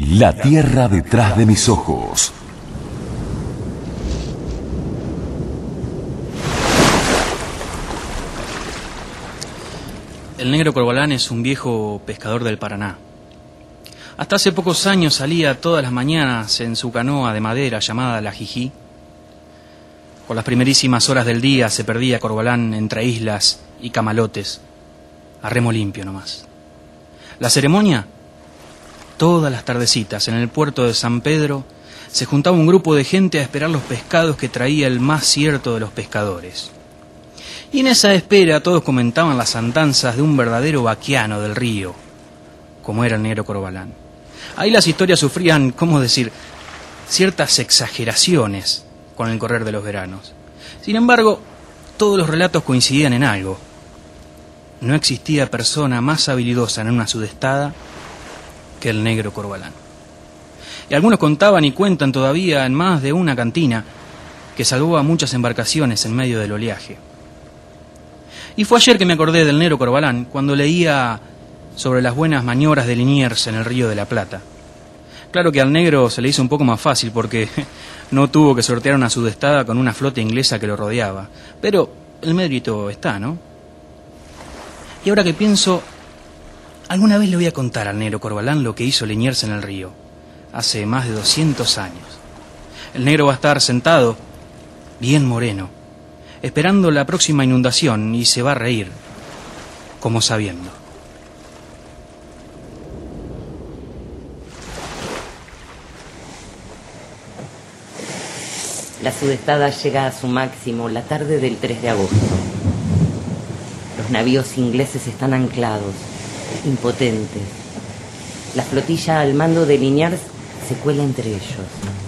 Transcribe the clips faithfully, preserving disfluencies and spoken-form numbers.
La tierra detrás de mis ojos. El negro Corbalán es un viejo pescador del Paraná. Hasta hace pocos años salía todas las mañanas en su canoa de madera llamada La Jijí. Por las primerísimas horas del día se perdía Corbalán entre islas y camalotes, a remo limpio nomás. La ceremonia, todas las tardecitas en el puerto de San Pedro, se juntaba un grupo de gente a esperar los pescados que traía el más cierto de los pescadores. Y en esa espera todos comentaban las andanzas de un verdadero vaquiano del río, como era el negro Corbalán. Ahí las historias sufrían, ¿cómo decir?, ciertas exageraciones con el correr de los veranos. Sin embargo, todos los relatos coincidían en algo. No existía persona más habilidosa en una sudestada que el negro Corbalán. Y algunos contaban y cuentan todavía en más de una cantina que salvó a muchas embarcaciones en medio del oleaje. Y fue ayer que me acordé del negro Corbalán cuando leía sobre las buenas maniobras de Liniers en el Río de la Plata. Claro que al negro se le hizo un poco más fácil porque no tuvo que sortear una sudestada con una flota inglesa que lo rodeaba. Pero el mérito está, ¿no? Y ahora que pienso, alguna vez le voy a contar al negro Corbalán lo que hizo Liniers en el río, hace más de doscientos años. El negro va a estar sentado, bien moreno, esperando la próxima inundación y se va a reír, como sabiendo. La sudestada llega a su máximo la tarde del tres de agosto. Los navíos ingleses están anclados, impotentes. La flotilla al mando de Liniers se cuela entre ellos.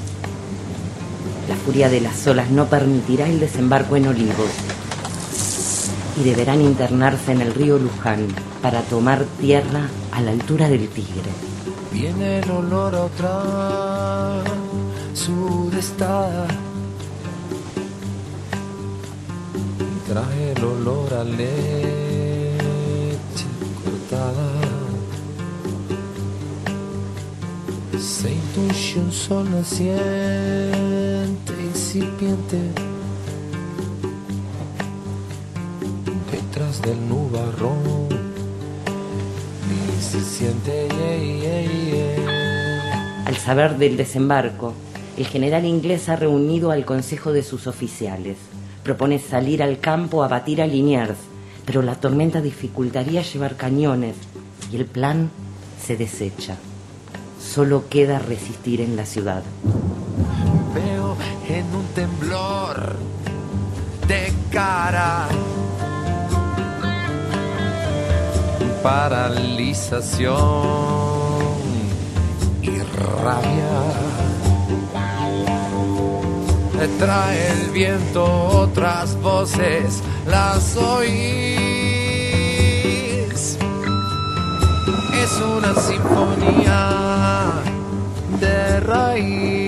La furia de las olas no permitirá el desembarco en Olivos y deberán internarse en el río Luján para tomar tierra a la altura del Tigre. Viene el olor a otra sudestada, trae el olor a leche cortada. Se intuye un sol naciente, incipiente, detrás del nubarrón, ni se siente. Yeah, yeah, yeah. Al saber del desembarco, el general inglés ha reunido al consejo de sus oficiales. Propone salir al campo a batir a Liniers, pero la tormenta dificultaría llevar cañones y el plan se desecha. Solo queda resistir en la ciudad. Veo en un temblor de cara, paralización y rabia. Trae el viento otras voces, las oís. Es una sinfonía de raíz.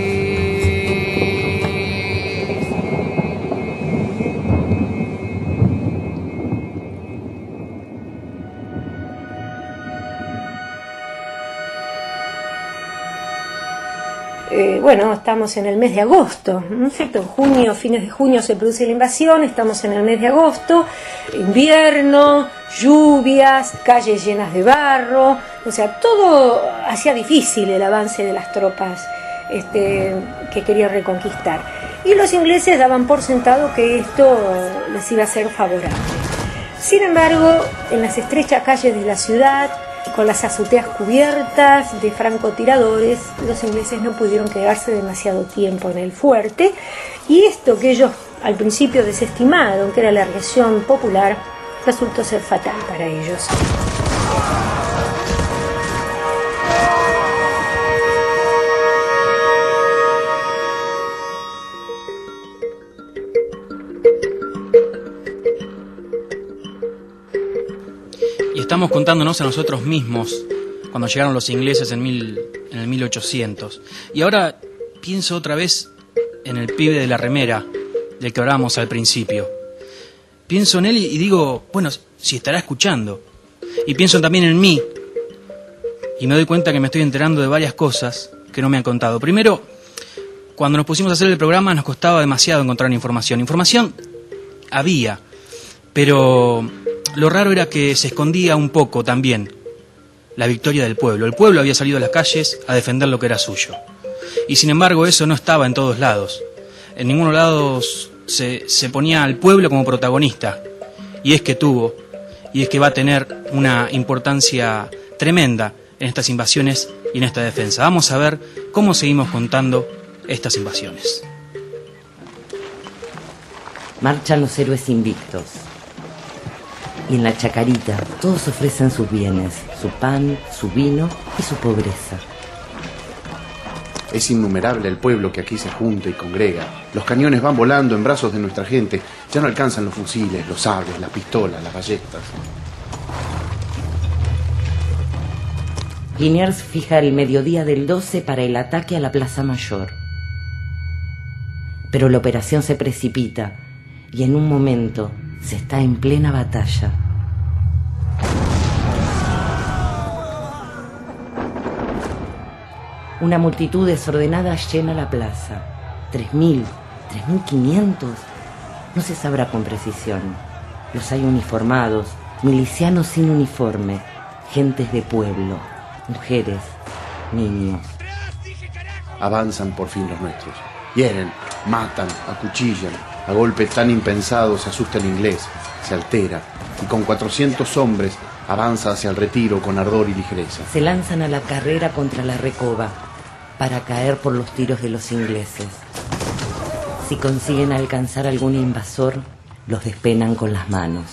Eh, bueno, estamos en el mes de agosto, ¿no es cierto? En junio, fines de junio se produce la invasión, estamos en el mes de agosto, invierno, lluvias, calles llenas de barro, o sea, todo hacía difícil el avance de las tropas este, que querían reconquistar. Y los ingleses daban por sentado que esto les iba a ser favorable. Sin embargo, en las estrechas calles de la ciudad, con las azoteas cubiertas de francotiradores, los ingleses no pudieron quedarse demasiado tiempo en el fuerte, y esto que ellos al principio desestimaron, que era la reacción popular, resultó ser fatal para ellos. Y estamos contándonos a nosotros mismos cuando llegaron los ingleses en, mil, en el mil ochocientos. Y ahora pienso otra vez en el pibe de la remera del que hablábamos al principio. Pienso en él y digo, bueno, si estará escuchando. Y pienso también en mí. y me doy cuenta que me estoy enterando de varias cosas que no me han contado. Primero, cuando nos pusimos a hacer el programa nos costaba demasiado encontrar información. Información había, pero lo raro era que se escondía un poco también la victoria del pueblo. El pueblo había salido a las calles a defender lo que era suyo. Y sin embargo eso no estaba en todos lados. En ningún lado se, se ponía al pueblo como protagonista. Y es que tuvo, y es que va a tener una importancia tremenda en estas invasiones y en esta defensa. Vamos a ver cómo seguimos contando estas invasiones. Marchan los héroes invictos. Y en la chacarita todos ofrecen sus bienes, su pan, su vino y su pobreza. Es innumerable el pueblo que aquí se junta y congrega. Los cañones van volando en brazos de nuestra gente. Ya no alcanzan los fusiles, los sables, las pistolas, las ballestas. Liniers fija el mediodía del doce para el ataque a la Plaza Mayor. Pero la operación se precipita y en un momento se está en plena batalla. Una multitud desordenada llena la plaza. Tres mil, tres mil quinientos. No se sabrá con precisión. Los hay uniformados, milicianos sin uniforme, gentes de pueblo, mujeres, niños. Avanzan por fin los nuestros. Hieren, matan, acuchillan. A golpe tan impensado se asusta el inglés, se altera y con cuatrocientos hombres avanza hacia el retiro con ardor y ligereza. Se lanzan a la carrera contra la Recoba para caer por los tiros de los ingleses. Si consiguen alcanzar algún invasor, los despenan con las manos.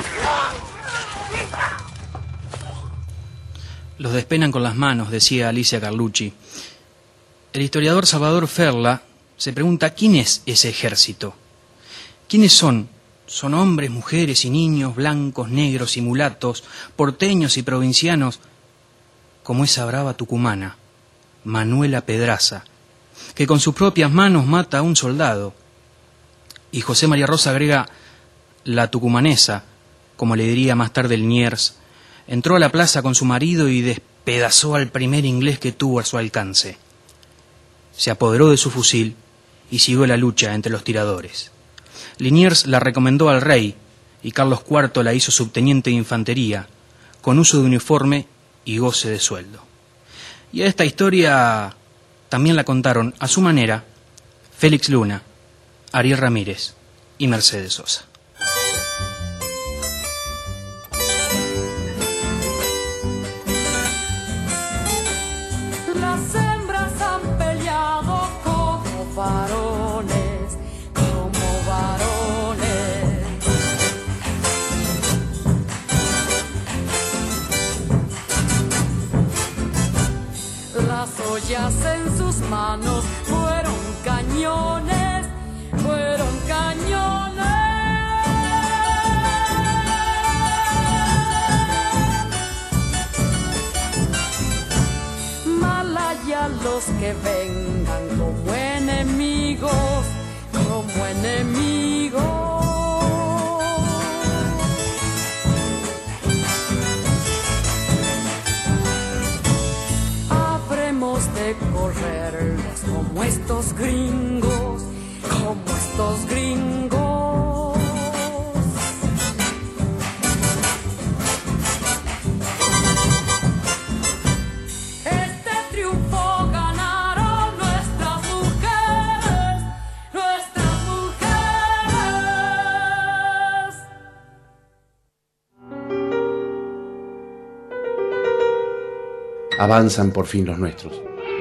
Los despenan con las manos, decía Alicia Carlucci. El historiador Salvador Ferla se pregunta quién es ese ejército. ¿Quiénes son? Son hombres, mujeres y niños, blancos, negros y mulatos, porteños y provincianos, como esa brava tucumana, Manuela Pedraza, que con sus propias manos mata a un soldado. Y José María Rosa agrega, la tucumanesa, como le diría más tarde Liniers, entró a la plaza con su marido y despedazó al primer inglés que tuvo a su alcance. Se apoderó de su fusil y siguió la lucha entre los tiradores. Liniers la recomendó al rey y Carlos cuarto la hizo subteniente de infantería, con uso de uniforme y goce de sueldo. Y a esta historia también la contaron a su manera Félix Luna, Ariel Ramírez y Mercedes Sosa. Las hembras han peleado como varones, como varones. Las ollas en sus manos fueron cañones, fueron cañones. Malaya los que vengan como enemigos, como enemigos. Habremos de correrlos como estos gringos, como estos gringos. Este triunfo ganaron nuestras mujeres, nuestras mujeres. Avanzan por fin los nuestros.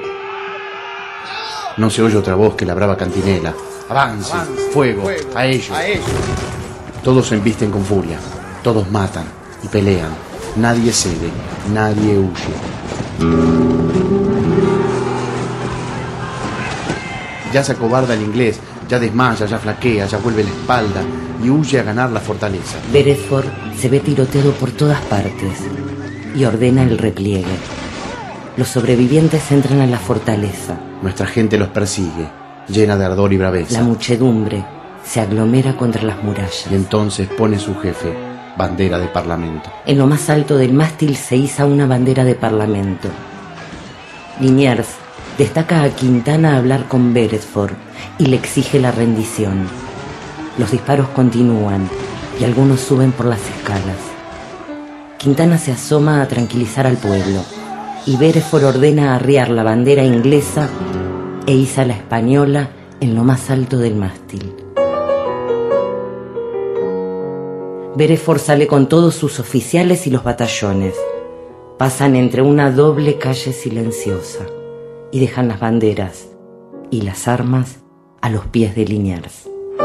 No se oye otra voz que la brava cantinela. Avance, Avance fuego, fuego, a ellos. a ellos. Todos se embisten con furia, todos matan y pelean. Nadie cede, nadie huye. Ya se acobarda el inglés, ya desmaya, ya flaquea, ya vuelve la espalda y huye a ganar la fortaleza. Beresford se ve tiroteado por todas partes y ordena el repliegue. Los sobrevivientes entran a la fortaleza. Nuestra gente los persigue, llena de ardor y braveza. La muchedumbre se aglomera contra las murallas. Y entonces pone su jefe, bandera de parlamento. En lo más alto del mástil se iza una bandera de parlamento. Liniers destaca a Quintana hablar con Beresford y le exige la rendición. Los disparos continúan y algunos suben por las escalas. Quintana se asoma a tranquilizar al pueblo y Beresford ordena arriar la bandera inglesa e iza la española en lo más alto del mástil. Beresford sale con todos sus oficiales y los batallones. Pasan entre una doble calle silenciosa y dejan las banderas y las armas a los pies de Liniers.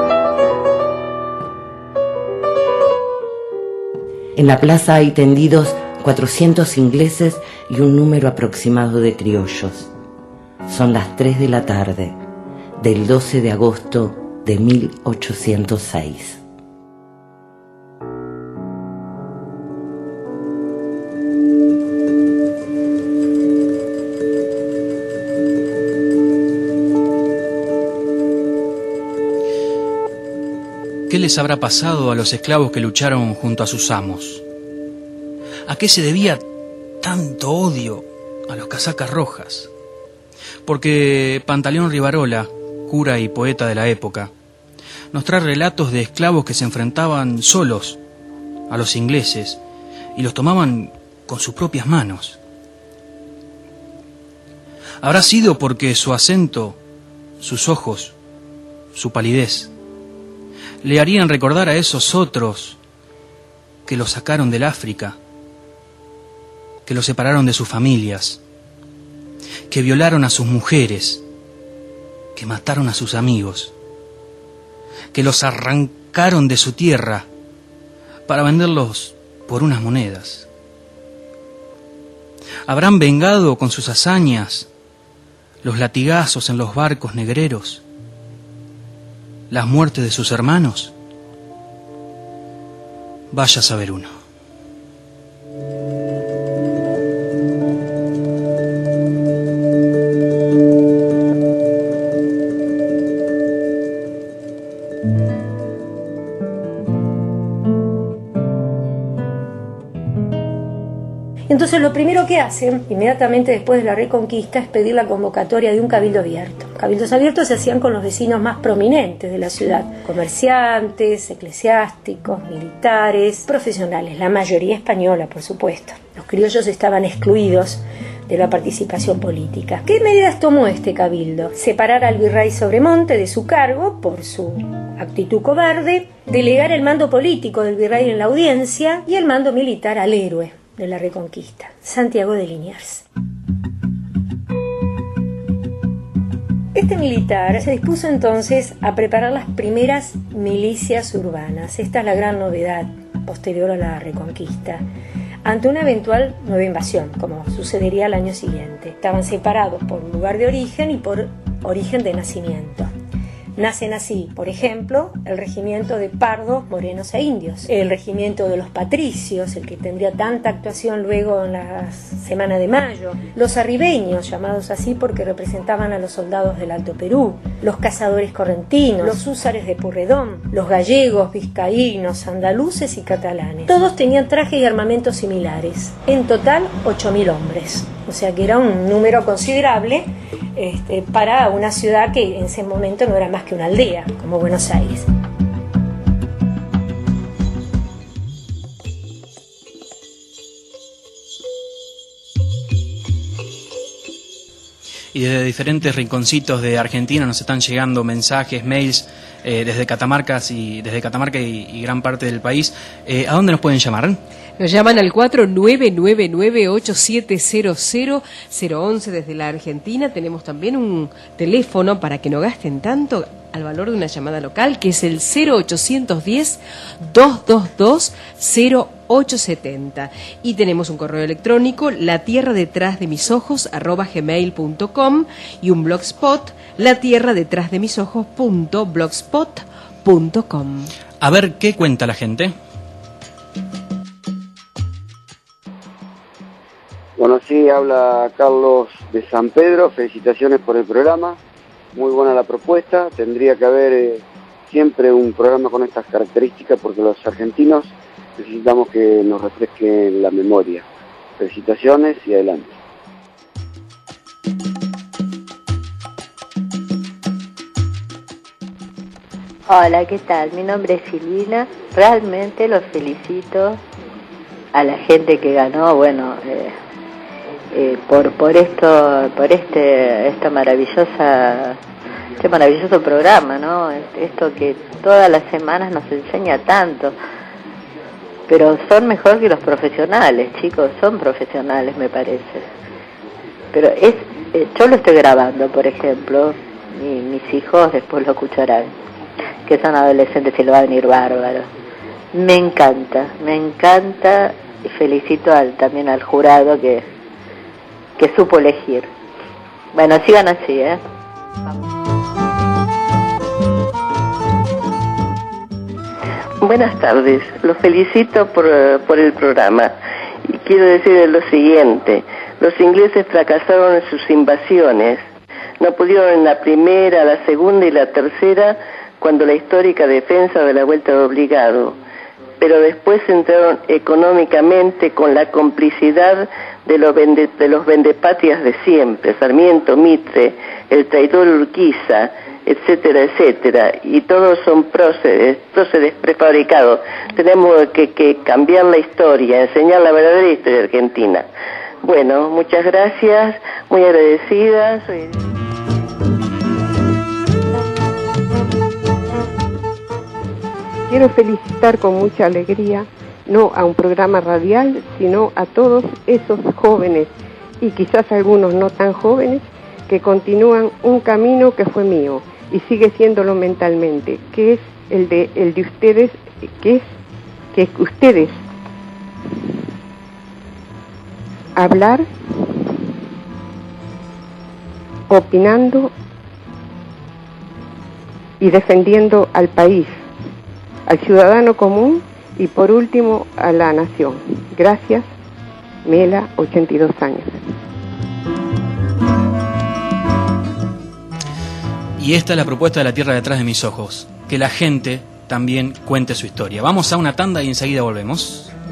En la plaza hay tendidos cuatrocientos ingleses y un número aproximado de criollos. Son las tres de la tarde del doce de agosto de mil ochocientos seis. ¿Qué les habrá pasado a los esclavos que lucharon junto a sus amos? ¿A qué se debía tanto odio a los casacas rojas? Porque Pantaleón Rivarola, cura y poeta de la época, nos trae relatos de esclavos que se enfrentaban solos a los ingleses y los tomaban con sus propias manos. Habrá sido porque su acento, sus ojos, su palidez, le harían recordar a esos otros que los sacaron del África, que los separaron de sus familias, que violaron a sus mujeres, que mataron a sus amigos, que los arrancaron de su tierra para venderlos por unas monedas. ¿Habrán vengado con sus hazañas los latigazos en los barcos negreros, las muertes de sus hermanos? Vaya a saber uno. Entonces lo primero que hacen, inmediatamente después de la Reconquista, es pedir la convocatoria de un cabildo abierto. Cabildos abiertos se hacían con los vecinos más prominentes de la ciudad, comerciantes, eclesiásticos, militares, profesionales, la mayoría española, por supuesto. Los criollos estaban excluidos de la participación política. ¿Qué medidas tomó este cabildo? Separar al virrey Sobremonte de su cargo por su actitud cobarde, delegar el mando político del virrey en la audiencia y el mando militar al héroe de la Reconquista, Santiago de Liniers. Este militar se dispuso entonces a preparar las primeras milicias urbanas. Esta es la gran novedad posterior a la Reconquista, ante una eventual nueva invasión, como sucedería al año siguiente. Estaban separados por lugar de origen y por origen de nacimiento. Nacen así, por ejemplo, el regimiento de pardos, morenos e indios, el regimiento de los patricios, el que tendría tanta actuación luego en la Semana de Mayo, los arribeños, llamados así porque representaban a los soldados del Alto Perú, los cazadores correntinos, los húsares de Purredón, los gallegos, vizcaínos, andaluces y catalanes. Todos tenían trajes y armamentos similares, en total ocho mil hombres, o sea que era un número considerable este, para una ciudad que en ese momento no era más que una aldea, como Buenos Aires. Y desde diferentes rinconcitos de Argentina nos están llegando mensajes, mails, eh, desde Catamarca y desde Catamarca y, y gran parte del país. Eh, ¿A dónde nos pueden llamar? Nos llaman al cuatro nueve nueve nueve ocho siete cero cero cero once desde la Argentina. Tenemos también un teléfono para que no gasten tanto al valor de una llamada local, que es el cero ochocientos diez, doscientos veintidós, cero ocho setenta. Y tenemos un correo electrónico, la tierra detrás de mis ojos arroba gmail punto com, y un blogspot, la tierra detrás de mis ojos punto blogspot punto com. A ver qué cuenta la gente. Bueno, sí, habla Carlos de San Pedro. Felicitaciones por el programa, muy buena la propuesta. Tendría que haber eh, siempre un programa con estas características, porque los argentinos necesitamos que nos refresquen la memoria. Felicitaciones y adelante. Hola, ¿qué tal? Mi nombre es Silvina. Realmente los felicito a la gente que ganó, bueno, eh, eh, por por esto, por este esta maravillosa, este maravilloso programa, ¿no? Esto que todas las semanas nos enseña tanto. Pero son mejor que los profesionales, chicos, son profesionales, me parece. Pero es, eh, yo lo estoy grabando, por ejemplo, y mis hijos después lo escucharán, que son adolescentes y lo va a venir bárbaro. Me encanta, me encanta, y felicito al, también al jurado que, que supo elegir. Bueno, sigan así, ¿eh? Buenas tardes, los felicito por, por el programa y quiero decirles lo siguiente: los ingleses fracasaron en sus invasiones, no pudieron en la primera, la segunda y la tercera cuando la histórica defensa de la vuelta de obligado, pero después entraron económicamente con la complicidad de los, vende, de los vendepatrias de siempre, Sarmiento, Mitre, el traidor Urquiza, etcétera, etcétera, y todos son próceres, próceres prefabricados. Tenemos que, que cambiar la historia, enseñar la verdadera historia argentina. Bueno, muchas gracias, muy agradecida. Soy... Quiero felicitar con mucha alegría, no a un programa radial, sino a todos esos jóvenes, y quizás algunos no tan jóvenes, que continúan un camino que fue mío y sigue siéndolo mentalmente, que es el de el de ustedes, que es que ustedes hablar, opinando y defendiendo al país, al ciudadano común y por último a la nación. Gracias, Mela, ochenta y dos años. Y esta es la propuesta de La Tierra detrás de mis ojos, que la gente también cuente su historia. Vamos a una tanda y enseguida volvemos.